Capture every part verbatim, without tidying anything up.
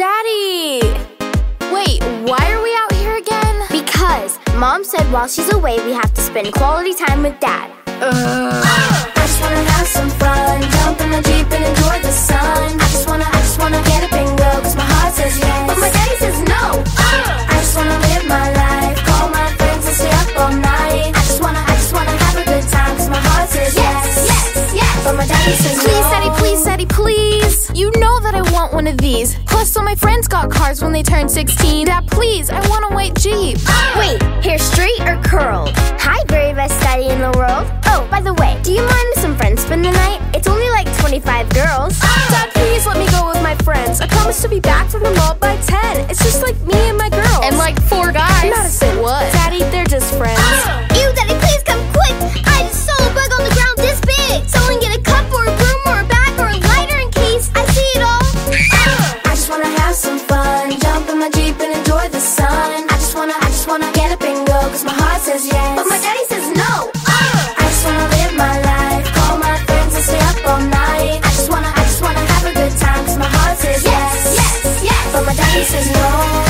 Daddy! Wait, why are we out here again? Because Mom said while she's away we have to spend quality time with Dad. Ugh. I just wanna have some fun, jump in the Jeep and enjoy the sun. I just wanna, I just wanna get up and go, cause my heart says yes, but my daddy says no. I just wanna live my life, call my friends and stay up all night. I just wanna, I just wanna have a good time, cause my heart says yes, yes, yes, but my daddy says no. Please, Daddy, please, Daddy, please. You know that I want one of these. Plus, all my friends got cars when they turned sixteen. Dad, please, I want a white Jeep. Wait, hair straight or curled? Hi, very best daddy in the world. Oh, by the way, do you mind if some friends spend the night? It's only like twenty-five girls. Dad, please let me go with my friends. I promise to be back from the mall by ten. It's just like me and my girls. And like four guys. Not a say what. Daddy, they're just friends. Ew, Daddy, please come quick. I just saw a bug on the ground this big. Someone get a cup or a broom or a bag or a lighter in case I see it all. I just wanna have some fun, jump in my Jeep and enjoy the sun. I just wanna, I just wanna get up and go, cause my heart says yes, but my daddy says no. I just wanna live my life, call my friends and stay up all night. I just wanna, I just wanna have a good time, cause my heart says yes, yes, yes, but my daddy says no.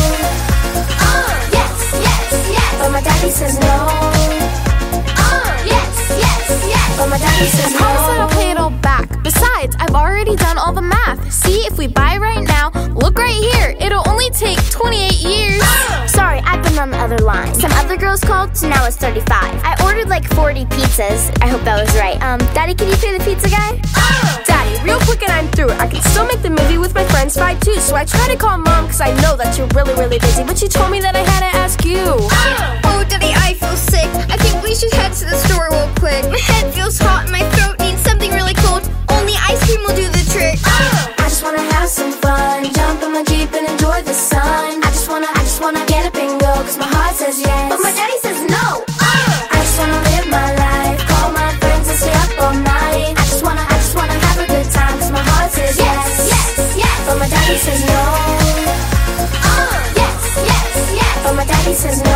Uh, yes, yes, yes, but my daddy says no. Uh, yes, yes, yes, but my daddy says no. I promise that I'll pay it all back. Besides, I've already done all the math. See, if we buy right now, look right here, it'll only take twenty-eight years. Sorry, I've been on the other line. Some other girls called, so now it's thirty-five. I ordered like forty pizzas. I hope that was right. Um, Daddy, can you pay the pizza guy? Daddy, real quick and I'm through. I can still make the movie with my friends five too. So I tried to call Mom because I know that you're really, really busy, but she told me that I had to ask you. Oh, Daddy, I feel sick. I think we should head to the store real quick. My head feels hot and my throat needs something really cold. Only ice cream will do the trick. I just wanna have some fun, jump in my Jeep and enjoy the sun. I just wanna, I just wanna get up and go, cause my heart says yes, but my daddy says no. I just wanna live my life, call my friends and stay up all night. I just wanna, I just wanna have a good time, cause my heart says yes, yes, yes, but my daddy says no. Uh, yes, yes, yes, but my daddy says no.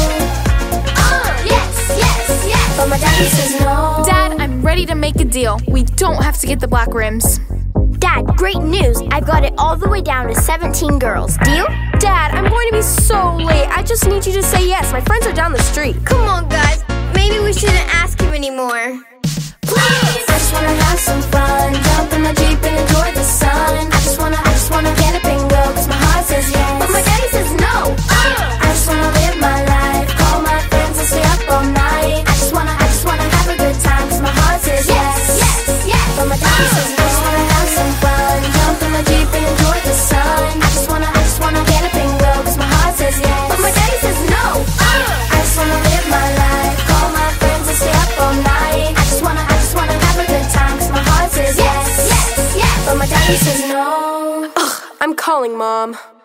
Uh, yes, yes, yes, but my daddy says no. Dad, I'm ready to make a deal. We don't have to get the black rims. Dad, great news! I've got it all the way down to seventeen girls. Deal? Dad, I'm going to be so late. I just need you to say yes. My friends are down the street. Come on, guys. Maybe we shouldn't ask him anymore. Please! I just wanna have some fun, jump in my Jeep and enjoy the sun. I just wanna, I just wanna get up and go, cause my heart says yes, but my daddy says no. I just wanna live my life, call my friends and stay up all night. I just wanna, I just wanna have a good time, cause my heart says yes, yes, yes, but my daddy says no. I just wanna have some fun, jump in my Jeep and enjoy the sun. I just wanna, I just wanna get up and go, cause my heart says yes, but my daddy says no. I just wanna live my life, call my friends and stay up all night. I just wanna, I just wanna have a good time, cause my heart says yes, yes, yes, but my daddy says no. Ugh, I'm calling Mom.